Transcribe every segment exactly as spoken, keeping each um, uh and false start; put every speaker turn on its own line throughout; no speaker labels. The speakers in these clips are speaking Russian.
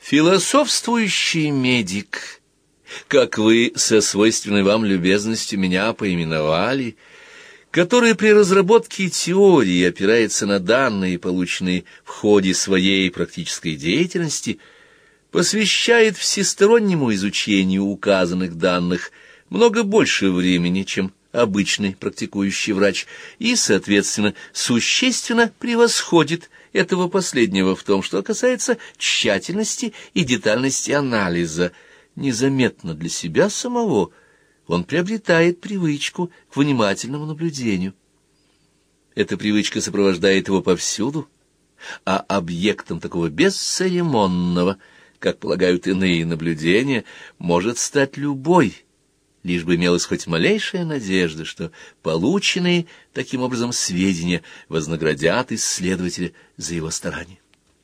Философствующий медик, как вы со свойственной вам любезностью меня поименовали, который при разработке теории опирается на данные, полученные в ходе своей практической деятельности, посвящает всестороннему изучению указанных данных много больше времени, чем обычный практикующий врач, и, соответственно, существенно превосходит этого последнего в том, что касается тщательности и детальности анализа. Незаметно для себя самого он приобретает привычку к внимательному наблюдению. Эта привычка сопровождает его повсюду, а объектом такого бесцеремонного, как полагают иные наблюдения, может стать любой, лишь бы имелась хоть малейшая надежда, что полученные таким образом сведения вознаградят исследователя за его старания.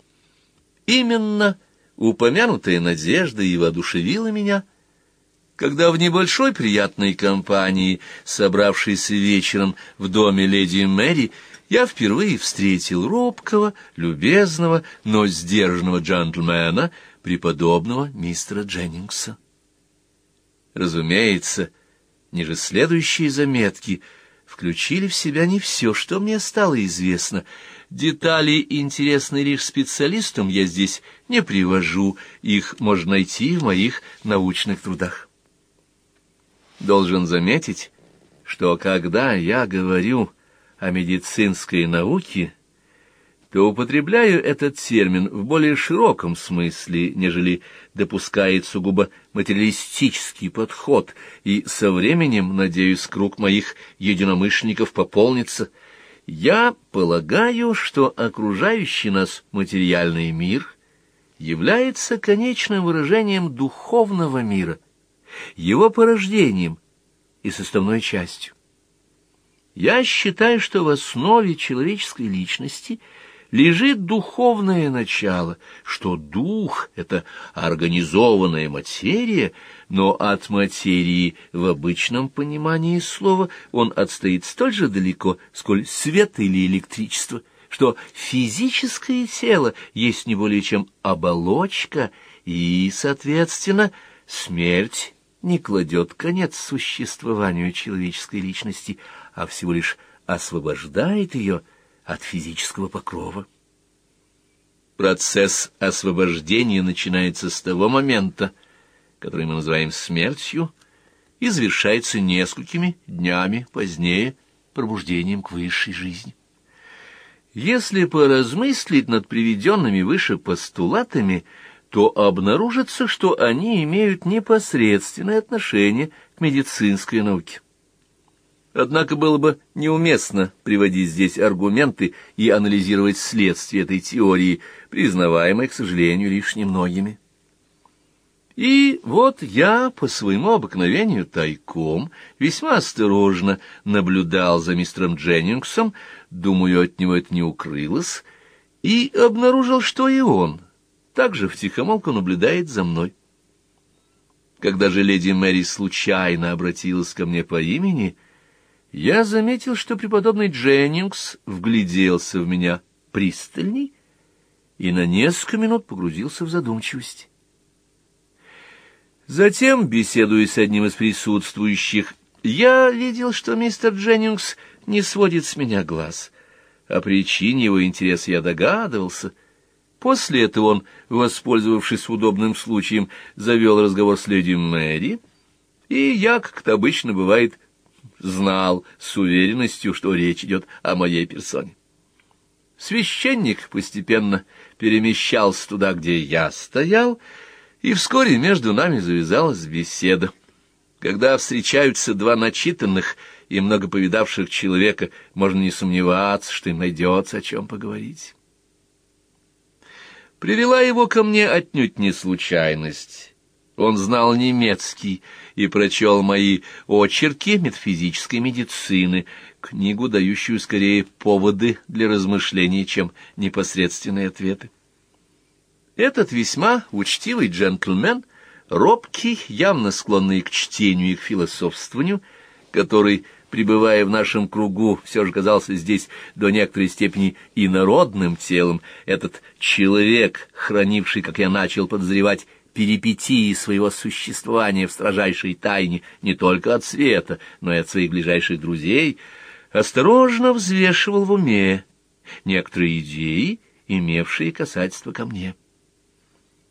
Именно упомянутая надежда и воодушевила меня, когда в небольшой приятной компании, собравшейся вечером в доме леди Мэри, я впервые встретил робкого, любезного, но сдержанного джентльмена, преподобного мистера Дженнингса. Разумеется, ниже следующие заметки включили в себя не все, что мне стало известно. Детали, интересные лишь специалистам, я здесь не привожу, их можно найти в моих научных трудах. Должен заметить, что когда я говорю о медицинской науке, то употребляю этот термин в более широком смысле, нежели допускает сугубо материалистический подход, и со временем, надеюсь, круг моих единомышленников пополнится. Я полагаю, что окружающий нас материальный мир является конечным выражением духовного мира, его порождением и составной частью. Я считаю, что в основе человеческой личности лежит духовное начало, что дух — это организованная материя, но от материи в обычном понимании слова он отстоит столь же далеко, сколь свет или электричество, что физическое тело есть не более чем оболочка, и, соответственно, смерть не кладет конец существованию человеческой личности, а всего лишь освобождает ее от физического покрова. Процесс освобождения начинается с того момента, который мы называем смертью, и завершается несколькими днями позднее пробуждением к высшей жизни. Если поразмыслить над приведенными выше постулатами, то обнаружится, что они имеют непосредственное отношение к медицинской науке. Однако было бы неуместно приводить здесь аргументы и анализировать следствие этой теории, признаваемой, к сожалению, лишь немногими. И вот я, по своему обыкновению тайком, весьма осторожно наблюдал за мистером Дженнингсом, думаю, от него это не укрылось, и обнаружил, что и он также втихомолку наблюдает за мной. Когда же леди Мэри случайно обратилась ко мне по имени, я заметил, что преподобный Дженнингс вгляделся в меня пристальней и на несколько минут погрузился в задумчивость. Затем, беседуя с одним из присутствующих, я видел, что мистер Дженнингс не сводит с меня глаз. О причине его интереса я догадывался. После этого он, воспользовавшись удобным случаем, завел разговор с леди Мэри, и я, как это обычно бывает, знал с уверенностью, что речь идет о моей персоне. Священник постепенно перемещался туда, где я стоял, и вскоре между нами завязалась беседа. Когда встречаются два начитанных и много повидавших человека, можно не сомневаться, что им найдется о чем поговорить. Привела его ко мне отнюдь не случайность. Он знал немецкий и прочел мои очерки метафизической медицины, книгу, дающую скорее поводы для размышлений, чем непосредственные ответы. Этот весьма учтивый джентльмен, робкий, явно склонный к чтению и к философствованию, который пребывая в нашем кругу, все же казался здесь до некоторой степени инородным телом, этот человек, хранивший, как я начал подозревать, перипетии своего существования в строжайшей тайне не только от света, но и от своих ближайших друзей, осторожно взвешивал в уме некоторые идеи, имевшие касательство ко мне.